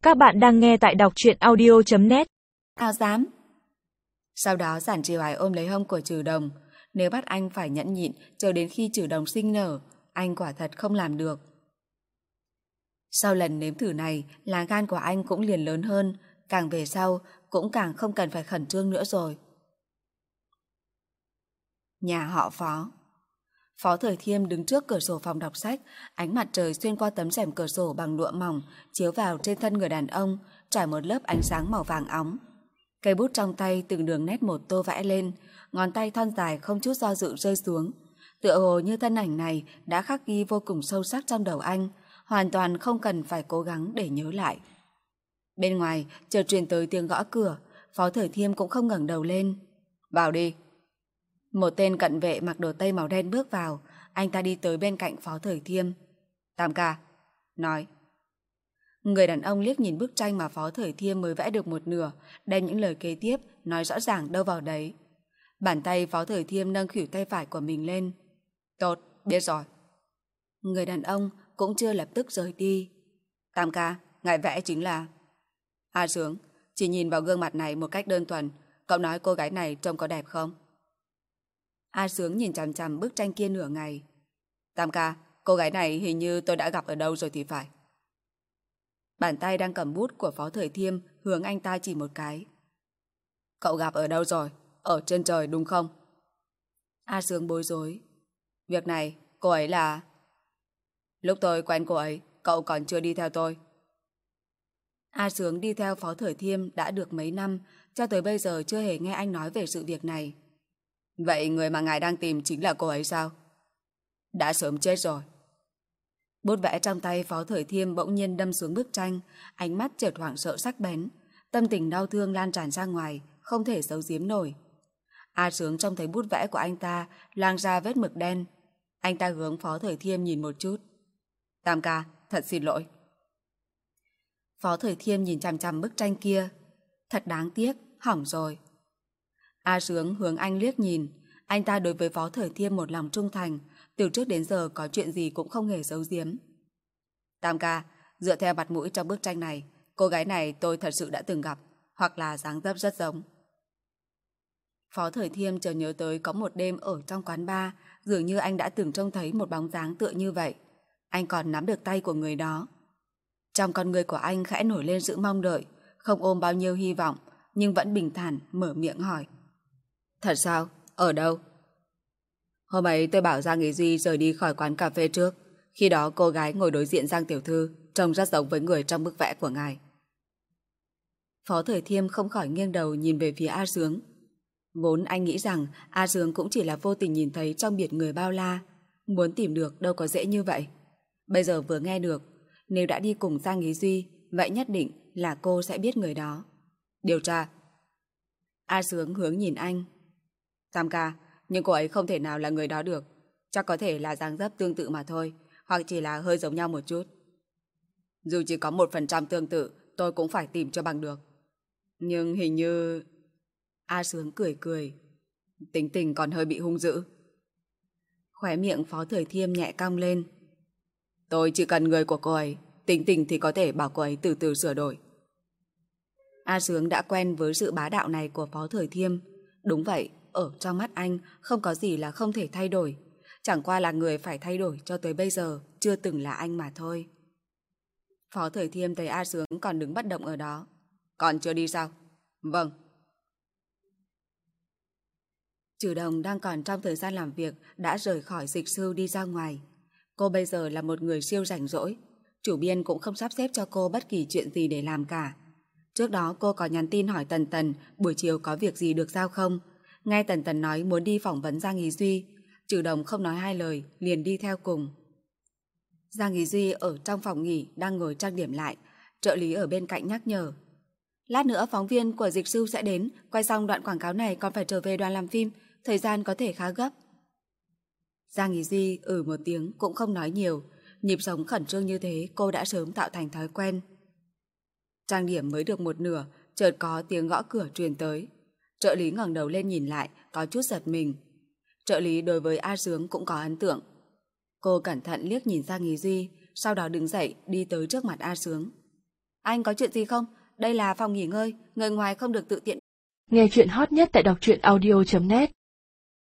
Các bạn đang nghe tại đọc truyện audio.net. Nào dám. Sau đó Giản Trì Hoài ôm lấy hông của Trừ Đồng. Nếu bắt anh phải nhẫn nhịn chờ đến khi Trừ Đồng sinh nở, anh quả thật không làm được. Sau lần nếm thử này, lá gan của anh cũng liền lớn hơn, càng về sau cũng càng không cần phải khẩn trương nữa rồi. Nhà họ Phó. Phó Thời Thiêm đứng trước cửa sổ phòng đọc sách, ánh mặt trời xuyên qua tấm rèm cửa sổ bằng lụa mỏng chiếu vào trên thân người đàn ông, trải một lớp ánh sáng màu vàng óng. Cây bút trong tay từng đường nét một tô vẽ lên, ngón tay thon dài không chút do dự rơi xuống. Tựa hồ như thân ảnh này đã khắc ghi vô cùng sâu sắc trong đầu anh, hoàn toàn không cần phải cố gắng để nhớ lại. Bên ngoài chợt truyền tới tiếng gõ cửa, Phó Thời Thiêm cũng không ngẩng đầu lên. Vào đi. Một tên cận vệ mặc đồ tây màu đen bước vào, anh ta đi tới bên cạnh Phó Thời Thiêm. Tam ca, nói. Người đàn ông liếc nhìn bức tranh mà Phó Thời Thiêm mới vẽ được một nửa, đem những lời kế tiếp nói rõ ràng đâu vào đấy. Bàn tay Phó Thời Thiêm nâng khuỷu tay phải của mình lên. Tốt, biết rồi. Người đàn ông cũng chưa lập tức rời đi. Tam ca, ngài vẽ chính là... A Sướng, chỉ nhìn vào gương mặt này một cách đơn thuần, cậu nói cô gái này trông có đẹp không? A Sướng nhìn chằm chằm bức tranh kia nửa ngày. Tam ca, cô gái này hình như tôi đã gặp ở đâu rồi thì phải. Bàn tay đang cầm bút của Phó Thời Thiêm hướng anh ta chỉ một cái. Cậu gặp ở đâu rồi? Ở trên trời đúng không? A Sướng bối rối. Việc này, cô ấy là... Lúc tôi quen cô ấy, cậu còn chưa đi theo tôi. A Sướng đi theo Phó Thời Thiêm đã được mấy năm, cho tới bây giờ chưa hề nghe anh nói về sự việc này. Vậy người mà ngài đang tìm chính là cô ấy sao? Đã sớm chết rồi. Bút vẽ trong tay Phó Thời Thiêm bỗng nhiên đâm xuống bức tranh, ánh mắt chợt hoảng sợ sắc bén, tâm tình đau thương lan tràn ra ngoài, không thể giấu giếm nổi. A Sướng trông thấy bút vẽ của anh ta loang ra vết mực đen. Anh ta hướng Phó Thời Thiêm nhìn một chút. Tam ca, thật xin lỗi. Phó Thời Thiêm nhìn chằm chằm bức tranh kia. Thật đáng tiếc, hỏng rồi. A Sướng hướng anh liếc nhìn. Anh ta đối với Phó Thời Thiêm một lòng trung thành, từ trước đến giờ có chuyện gì cũng không hề giấu giếm. Tam ca, dựa theo mặt mũi trong bức tranh này, cô gái này tôi thật sự đã từng gặp, hoặc là dáng dấp rất giống. Phó Thời Thiêm chợt nhớ tới có một đêm ở trong quán bar, dường như anh đã từng trông thấy một bóng dáng tựa như vậy. Anh còn nắm được tay của người đó. Trong con người của anh khẽ nổi lên sự mong đợi, không ôm bao nhiêu hy vọng, nhưng vẫn bình thản mở miệng hỏi. Thật sao? Ở đâu? Hôm ấy tôi bảo Giang Ý Duy rời đi khỏi quán cà phê trước. Khi đó cô gái ngồi đối diện Giang Tiểu Thư trông rất giống với người trong bức vẽ của ngài. Phó Thời Thiêm không khỏi nghiêng đầu nhìn về phía A Sướng. Vốn anh nghĩ rằng A Sướng cũng chỉ là vô tình nhìn thấy trong biệt người bao la, muốn tìm được đâu có dễ như vậy. Bây giờ vừa nghe được, nếu đã đi cùng Giang Ý Duy, vậy nhất định là cô sẽ biết người đó. Điều tra. A Sướng hướng nhìn anh. Tam ca, nhưng cô ấy không thể nào là người đó được. Chắc có thể là dáng dấp tương tự mà thôi, hoặc chỉ là hơi giống nhau một chút. Dù chỉ có 1% tương tự, tôi cũng phải tìm cho bằng được. Nhưng hình như... A Sướng cười cười. Tính tình còn hơi bị hung dữ. Khóe miệng Phó Thời Thiêm nhẹ cong lên. Tôi chỉ cần người của cô ấy, tính tình thì có thể bảo cô ấy từ từ sửa đổi. A Sướng đã quen với sự bá đạo này của Phó Thời Thiêm. Đúng vậy, ở trong mắt anh không có gì là không thể thay đổi. Chẳng qua là người phải thay đổi cho tới bây giờ chưa từng là anh mà thôi. Phó Thời Thiêm thấy A Sướng còn đứng bất động ở đó. Còn chưa đi sao? Vâng. Trừ Đồng đang còn trong thời gian làm việc đã rời khỏi dịch sư đi ra ngoài. Cô bây giờ là một người siêu rảnh rỗi. Chủ biên cũng không sắp xếp cho cô bất kỳ chuyện gì để làm cả. Trước đó cô có nhắn tin hỏi Tần Tần buổi chiều có việc gì được giao không. Nghe Tần Tần nói muốn đi phỏng vấn Giang Ý Duy, Trừ Đồng không nói hai lời liền đi theo cùng. Giang Ý Duy ở trong phòng nghỉ đang ngồi trang điểm lại. Trợ lý ở bên cạnh nhắc nhở. Lát nữa phóng viên của dịch sư sẽ đến, quay xong đoạn quảng cáo này còn phải trở về đoàn làm phim, thời gian có thể khá gấp. Giang Ý Duy một tiếng cũng không nói nhiều. Nhịp sống khẩn trương như thế cô đã sớm tạo thành thói quen. Trang điểm mới được một nửa, chợt có tiếng gõ cửa truyền tới. Trợ lý ngẩng đầu lên nhìn lại, có chút giật mình. Trợ lý đối với A Sướng cũng có ấn tượng. Cô cẩn thận liếc nhìn Giang Ý Duy, sau đó đứng dậy đi tới trước mặt A Sướng. Anh có chuyện gì không? Đây là phòng nghỉ ngơi, người ngoài không được tự tiện. Nghe chuyện hot nhất tại đọc truyện audio.net